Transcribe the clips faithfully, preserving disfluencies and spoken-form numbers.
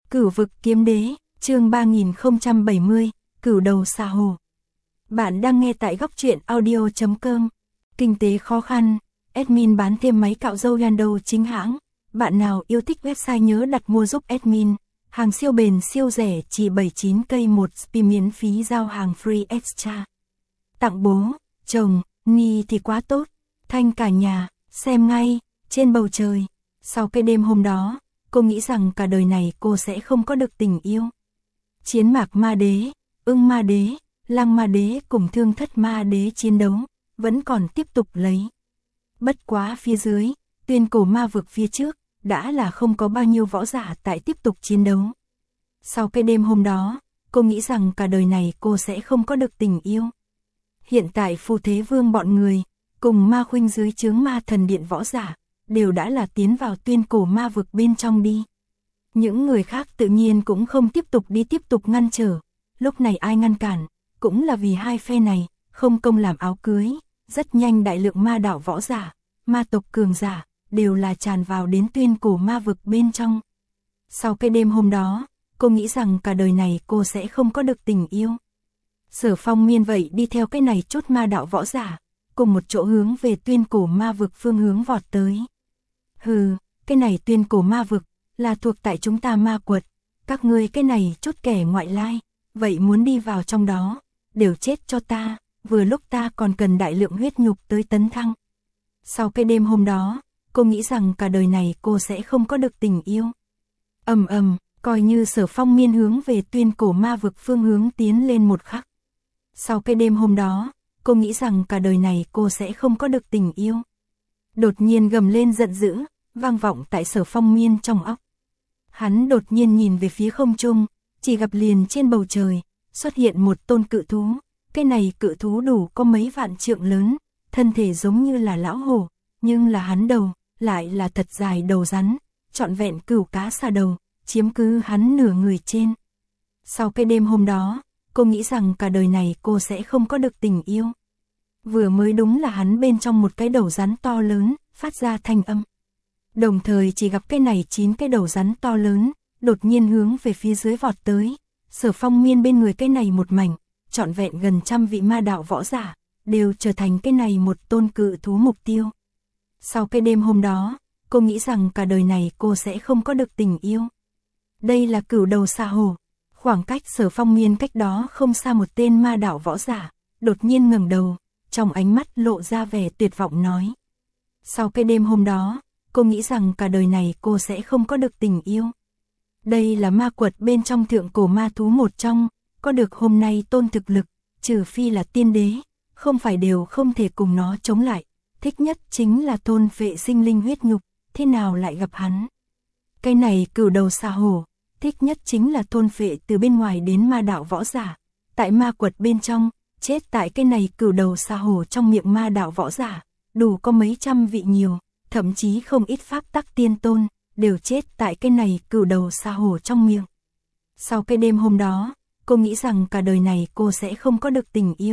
Cửu vực kiếm đế, chương ba nghìn không trăm bảy mươi, cửu đầu xà hồ. Bạn đang nghe tại góc truyện audio chấm com. Kinh tế khó khăn, admin bán thêm máy cạo râu Yando chính hãng. Bạn nào yêu thích website nhớ đặt mua giúp admin. Hàng siêu bền siêu rẻ chỉ bảy mươi chín cây một spi miễn phí giao hàng free extra. Tặng bố, chồng, Nhi thì quá tốt. Thanh cả nhà, xem ngay, trên bầu trời. Sau cái đêm hôm đó, cô nghĩ rằng cả đời này cô sẽ không có được tình yêu. Chiến mạc ma đế, ưng ma đế, lăng ma đế cùng thương thất ma đế chiến đấu, vẫn còn tiếp tục lấy. Bất quá phía dưới, tuyên cổ ma vực phía trước, đã là không có bao nhiêu võ giả tại tiếp tục chiến đấu. Sau cái đêm hôm đó, cô nghĩ rằng cả đời này cô sẽ không có được tình yêu. Hiện tại Phù Thế Vương bọn người, cùng ma khuynh dưới chướng ma thần điện võ giả, đều đã là tiến vào tuyên cổ ma vực bên trong đi. Những người khác tự nhiên cũng không tiếp tục đi tiếp tục ngăn trở, lúc này ai ngăn cản, cũng là vì hai phe này, không công làm áo cưới, rất nhanh đại lượng ma đạo võ giả, ma tộc cường giả, đều là tràn vào đến tuyên cổ ma vực bên trong. Sau cái đêm hôm đó, cô nghĩ rằng cả đời này cô sẽ không có được tình yêu. Sở Phong Miên vậy đi theo cái này chốt ma đạo võ giả, cùng một chỗ hướng về tuyên cổ ma vực phương hướng vọt tới. Hừ, cái này tuyên cổ ma vực, là thuộc tại chúng ta ma quật, các ngươi cái này chốt kẻ ngoại lai, vậy muốn đi vào trong đó, đều chết cho ta, vừa lúc ta còn cần đại lượng huyết nhục tới tấn thăng. Sau cái đêm hôm đó, cô nghĩ rằng cả đời này cô sẽ không có được tình yêu. Ầm ầm, coi như Sở Phong Miên hướng về tuyên cổ ma vực phương hướng tiến lên một khắc. Sau cái đêm hôm đó, cô nghĩ rằng cả đời này cô sẽ không có được tình yêu. Đột nhiên gầm lên giận dữ, vang vọng tại Sở Phong Miên trong óc. Hắn đột nhiên nhìn về phía không trung, chỉ gặp liền trên bầu trời, xuất hiện một tôn cự thú. Cái này cự thú đủ có mấy vạn trượng lớn, thân thể giống như là lão hổ, nhưng là hắn đầu, lại là thật dài đầu rắn, trọn vẹn cửu cá xà đầu, chiếm cứ hắn nửa người trên. Sau cái đêm hôm đó, cô nghĩ rằng cả đời này cô sẽ không có được tình yêu. Vừa mới đúng là hắn bên trong một cái đầu rắn to lớn, phát ra thanh âm. Đồng thời chỉ gặp cái này chín cái đầu rắn to lớn, đột nhiên hướng về phía dưới vọt tới. Sở Phong Miên bên người cái này một mảnh, trọn vẹn gần trăm vị ma đạo võ giả, đều trở thành cái này một tôn cự thú mục tiêu. Sau cái đêm hôm đó, cô nghĩ rằng cả đời này cô sẽ không có được tình yêu. Đây là cửu đầu xà hồ. Khoảng cách Sở Phong Miên cách đó không xa một tên ma đạo võ giả, đột nhiên ngẩng đầu, trong ánh mắt lộ ra vẻ tuyệt vọng nói. Sau cái đêm hôm đó, cô nghĩ rằng cả đời này cô sẽ không có được tình yêu. Đây là ma quật bên trong thượng cổ ma thú một trong, có được hôm nay tôn thực lực, trừ phi là tiên đế, không phải đều không thể cùng nó chống lại. Thích nhất chính là thôn vệ sinh linh huyết nhục, thế nào lại gặp hắn. Cái này cửu đầu xà hổ, thích nhất chính là thôn phệ từ bên ngoài đến ma đạo võ giả. Tại ma quật bên trong, chết tại cái này cửu đầu xà hổ trong miệng ma đạo võ giả, đủ có mấy trăm vị nhiều, thậm chí không ít pháp tắc tiên tôn, đều chết tại cái này cửu đầu xà hổ trong miệng. Sau cái đêm hôm đó, cô nghĩ rằng cả đời này cô sẽ không có được tình yêu.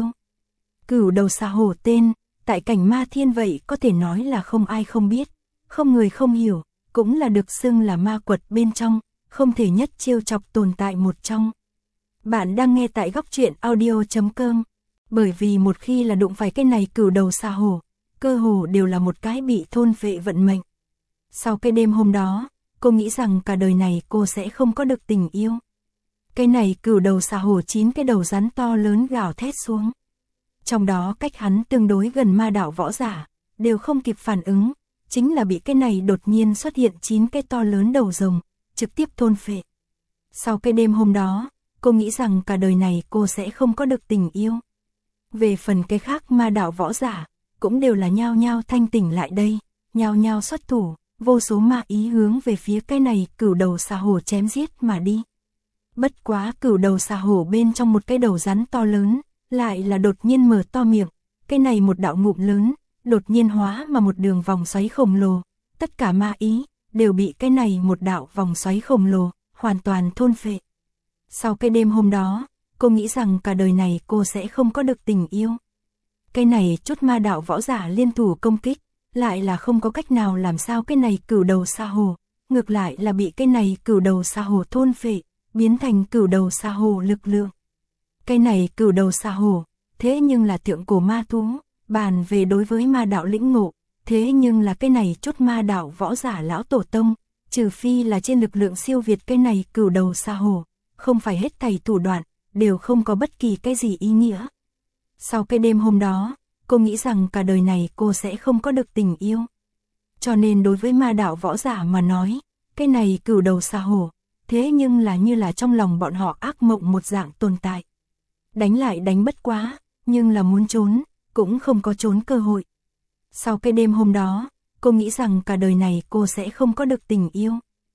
Cửu đầu xà hổ tên, tại cảnh ma thiên vậy có thể nói là không ai không biết, không người không hiểu, cũng là được xưng là ma quật bên trong, không thể nhất trêu chọc tồn tại một trong. Bạn đang nghe tại góc truyện audio chấm com, bởi vì một khi là đụng phải cái này cửu đầu xà hổ, cơ hồ đều là một cái bị thôn phệ vận mệnh. Sau cái đêm hôm đó, cô nghĩ rằng cả đời này cô sẽ không có được tình yêu. Cái này cửu đầu xà hổ chín cái đầu rắn to lớn gào thét xuống. Trong đó cách hắn tương đối gần ma đạo võ giả, đều không kịp phản ứng, chính là bị cái này đột nhiên xuất hiện chín cái to lớn đầu rồng, trực tiếp thôn phệ. Sau cái đêm hôm đó, cô nghĩ rằng cả đời này cô sẽ không có được tình yêu. Về phần cái khác ma đạo võ giả, cũng đều là nhao nhao thanh tỉnh lại đây, nhao nhao xuất thủ, vô số ma ý hướng về phía cái này cửu đầu xà hổ chém giết mà đi. Bất quá cửu đầu xà hổ bên trong một cái đầu rắn to lớn, lại là đột nhiên mở to miệng, cái này một đạo ngụm lớn, đột nhiên hóa mà một đường vòng xoáy khổng lồ, tất cả ma ý đều bị cái này một đạo vòng xoáy khổng lồ hoàn toàn thôn phệ. Sau cái đêm hôm đó, cô nghĩ rằng cả đời này cô sẽ không có được tình yêu. Cái này chút ma đạo võ giả liên thủ công kích, lại là không có cách nào làm sao cái này cửu đầu xà hồ ngược lại là bị cái này cửu đầu xà hổ thôn phệ, biến thành cửu đầu xà hổ lực lượng. Cái này cửu đầu xà hổ, thế nhưng là thượng cổ ma thú, bàn về đối với ma đạo lĩnh ngộ, thế nhưng là cái này chút ma đạo võ giả lão tổ tông, trừ phi là trên lực lượng siêu việt cái này cửu đầu xà hổ, không phải hết thảy thủ đoạn, đều không có bất kỳ cái gì ý nghĩa. Sau cái đêm hôm đó, cô nghĩ rằng cả đời này cô sẽ không có được tình yêu. Cho nên đối với ma đạo võ giả mà nói, cái này cửu đầu xà hổ, thế nhưng là như là trong lòng bọn họ ác mộng một dạng tồn tại. Đánh lại đánh bất quá, nhưng là muốn trốn, cũng không có trốn cơ hội. Sau cái đêm hôm đó, cô nghĩ rằng cả đời này cô sẽ không có được tình yêu.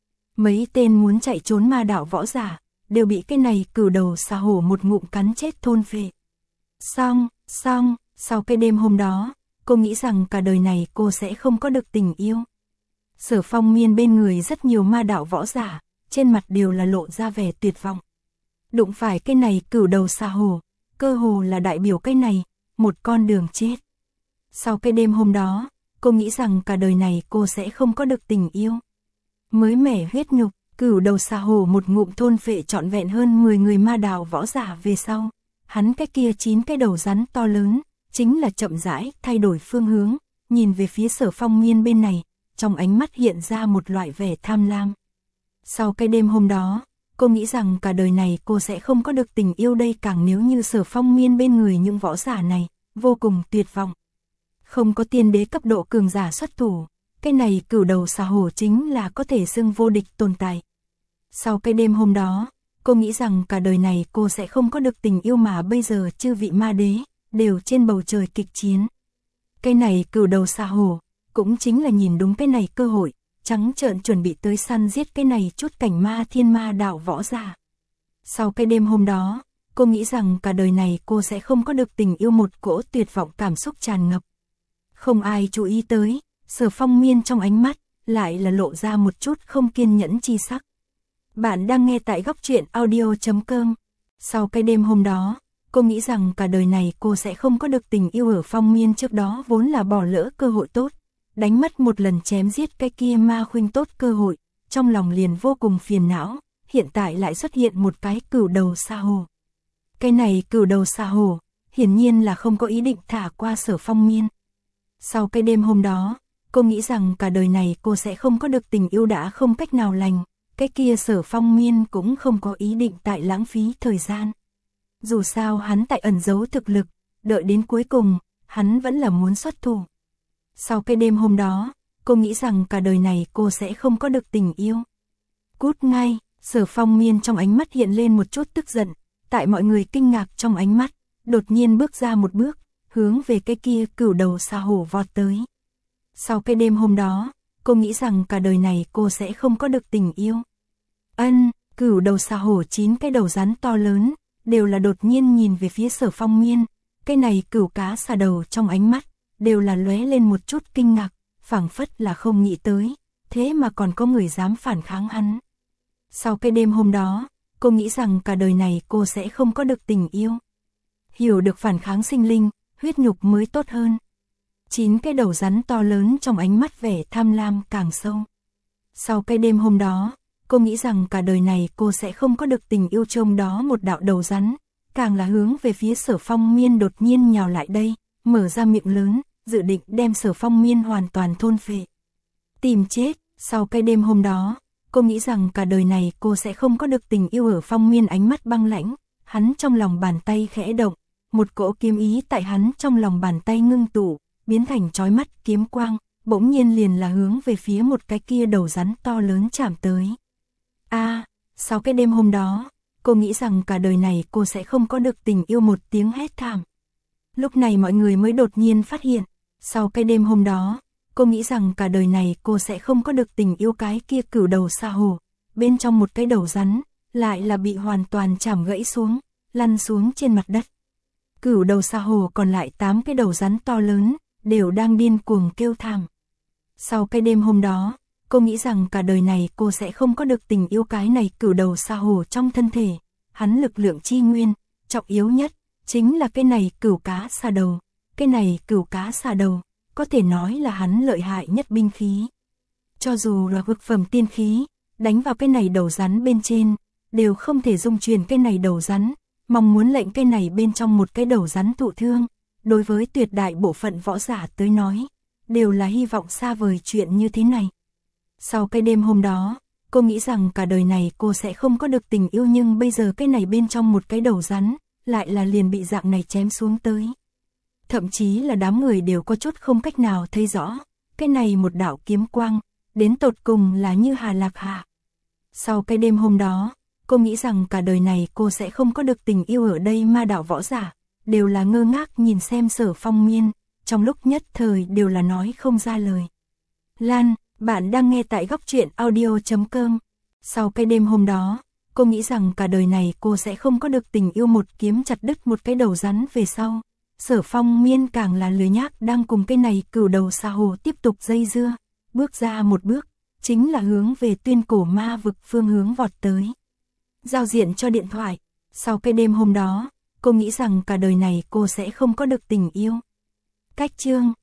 Mấy tên muốn chạy trốn ma đạo võ giả, đều bị cái này cửu đầu xà hổ một ngụm cắn chết thôn phệ. Xong, xong, sau cái đêm hôm đó, cô nghĩ rằng cả đời này cô sẽ không có được tình yêu. Sở Phong Miên bên người rất nhiều ma đạo võ giả, trên mặt đều là lộ ra vẻ tuyệt vọng. Đụng phải cái này cửu đầu xà hổ, cơ hồ là đại biểu cái này, một con đường chết. Sau cái đêm hôm đó, cô nghĩ rằng cả đời này cô sẽ không có được tình yêu. Mới mẻ huyết nhục, cửu đầu xà hổ một ngụm thôn phệ trọn vẹn hơn mười người ma đạo võ giả về sau. Hắn cái kia chín cái đầu rắn to lớn, chính là chậm rãi thay đổi phương hướng, nhìn về phía Sở Phong Miên bên này, trong ánh mắt hiện ra một loại vẻ tham lam. Sau cái đêm hôm đó, cô nghĩ rằng cả đời này cô sẽ không có được tình yêu đây, càng nếu như Sở Phong Miên bên người những võ giả này, vô cùng tuyệt vọng. Không có tiên đế cấp độ cường giả xuất thủ, cái này cửu đầu xà hổ chính là có thể xưng vô địch tồn tại. Sau cái đêm hôm đó, cô nghĩ rằng cả đời này cô sẽ không có được tình yêu, mà bây giờ chư vị ma đế, đều trên bầu trời kịch chiến. Cái này cửu đầu xà hổ, cũng chính là nhìn đúng cái này cơ hội, trắng trợn chuẩn bị tới săn giết cái này chút cảnh ma thiên ma đạo võ giả. Sau cái đêm hôm đó, cô nghĩ rằng cả đời này cô sẽ không có được tình yêu, một cỗ tuyệt vọng cảm xúc tràn ngập. Không ai chú ý tới, Sở Phong Miên trong ánh mắt, lại là lộ ra một chút không kiên nhẫn chi sắc. Bạn đang nghe tại góc truyện audio chấm com. Sau cái đêm hôm đó, cô nghĩ rằng cả đời này cô sẽ không có được tình yêu. Ở Phong Miên trước đó vốn là bỏ lỡ cơ hội tốt, đánh mất một lần chém giết cái kia ma khuynh tốt cơ hội, trong lòng liền vô cùng phiền não, hiện tại lại xuất hiện một cái cửu đầu xà hổ. Cái này cửu đầu xà hổ, hiển nhiên là không có ý định thả qua Sở Phong Miên. Sau cái đêm hôm đó, cô nghĩ rằng cả đời này cô sẽ không có được tình yêu, đã không cách nào lành, cái kia Sở Phong Miên cũng không có ý định tại lãng phí thời gian. Dù sao hắn tại ẩn giấu thực lực, đợi đến cuối cùng, hắn vẫn là muốn xuất thủ. Sau cái đêm hôm đó, cô nghĩ rằng cả đời này cô sẽ không có được tình yêu. Cút ngay, Sở Phong Miên trong ánh mắt hiện lên một chút tức giận, tại mọi người kinh ngạc trong ánh mắt, đột nhiên bước ra một bước, hướng về cái kia cửu đầu xà hổ vọt tới. Sau cái đêm hôm đó, cô nghĩ rằng cả đời này cô sẽ không có được tình yêu. Ân, cửu đầu xà hổ chín cái đầu rắn to lớn, đều là đột nhiên nhìn về phía Sở Phong Miên, cái này cửu cá xà đầu trong ánh mắt, đều là lóe lên một chút kinh ngạc, phảng phất là không nghĩ tới, thế mà còn có người dám phản kháng hắn. Sau cái đêm hôm đó, cô nghĩ rằng cả đời này cô sẽ không có được tình yêu. Hiểu được phản kháng sinh linh, huyết nhục mới tốt hơn. Chín cái đầu rắn to lớn trong ánh mắt vẻ tham lam càng sâu. Sau cái đêm hôm đó, cô nghĩ rằng cả đời này cô sẽ không có được tình yêu. Trông đó một đạo đầu rắn, càng là hướng về phía Sở Phong Miên đột nhiên nhào lại đây, mở ra miệng lớn, dự định đem Sở Phong Miên hoàn toàn thôn phệ. Tìm chết, sau cái đêm hôm đó, cô nghĩ rằng cả đời này cô sẽ không có được tình yêu. Ở Phong Miên ánh mắt băng lãnh, hắn trong lòng bàn tay khẽ động, một cỗ kiếm ý tại hắn trong lòng bàn tay ngưng tụ, biến thành chói mắt kiếm quang, bỗng nhiên liền là hướng về phía một cái kia đầu rắn to lớn chạm tới. A, à, sau cái đêm hôm đó, cô nghĩ rằng cả đời này cô sẽ không có được tình yêu. Một tiếng hét thảm. Lúc này mọi người mới đột nhiên phát hiện, sau cái đêm hôm đó, cô nghĩ rằng cả đời này cô sẽ không có được tình yêu. Cái kia cửu đầu xà hổ, bên trong một cái đầu rắn, lại là bị hoàn toàn chảm gãy xuống, lăn xuống trên mặt đất. Cửu đầu xà hổ còn lại tám cái đầu rắn to lớn, đều đang điên cuồng kêu thảm. Sau cái đêm hôm đó, cô nghĩ rằng cả đời này cô sẽ không có được tình yêu. Cái này cửu đầu xà hổ trong thân thể, hắn lực lượng chi nguyên, trọng yếu nhất, chính là cái này cửu cá xà đầu. Cái này cửu cá xà đầu, có thể nói là hắn lợi hại nhất binh khí. cho dù là vực phẩm tiên khí, đánh vào cái này đầu rắn bên trên, đều không thể dung chuyển cái này đầu rắn, mong muốn lệnh cái này bên trong một cái đầu rắn thụ thương, đối với tuyệt đại bộ phận võ giả tới nói, đều là hy vọng xa vời chuyện như thế này. Sau cái đêm hôm đó, cô nghĩ rằng cả đời này cô sẽ không có được tình yêu, nhưng bây giờ cái này bên trong một cái đầu rắn, lại là liền bị dạng này chém xuống tới. Thậm chí là đám người đều có chút không cách nào thấy rõ, cái này một đạo kiếm quang, đến tột cùng là như Hà Lạc Hà. Sau cái đêm hôm đó, cô nghĩ rằng cả đời này cô sẽ không có được tình yêu, ở đây ma đạo võ giả, đều là ngơ ngác nhìn xem Sở Phong Miên, trong lúc nhất thời đều là nói không ra lời. Lan, bạn đang nghe tại góc truyện audio chấm com. Sau cái đêm hôm đó, cô nghĩ rằng cả đời này cô sẽ không có được tình yêu, một kiếm chặt đứt một cái đầu rắn về sau. Sở Phong Miên càng là lười nhác đang cùng cái này cửu đầu xà hồ tiếp tục dây dưa, bước ra một bước, chính là hướng về tuyên cổ ma vực phương hướng vọt tới. Giao diện cho điện thoại, sau cái đêm hôm đó, cô nghĩ rằng cả đời này cô sẽ không có được tình yêu. Cách chương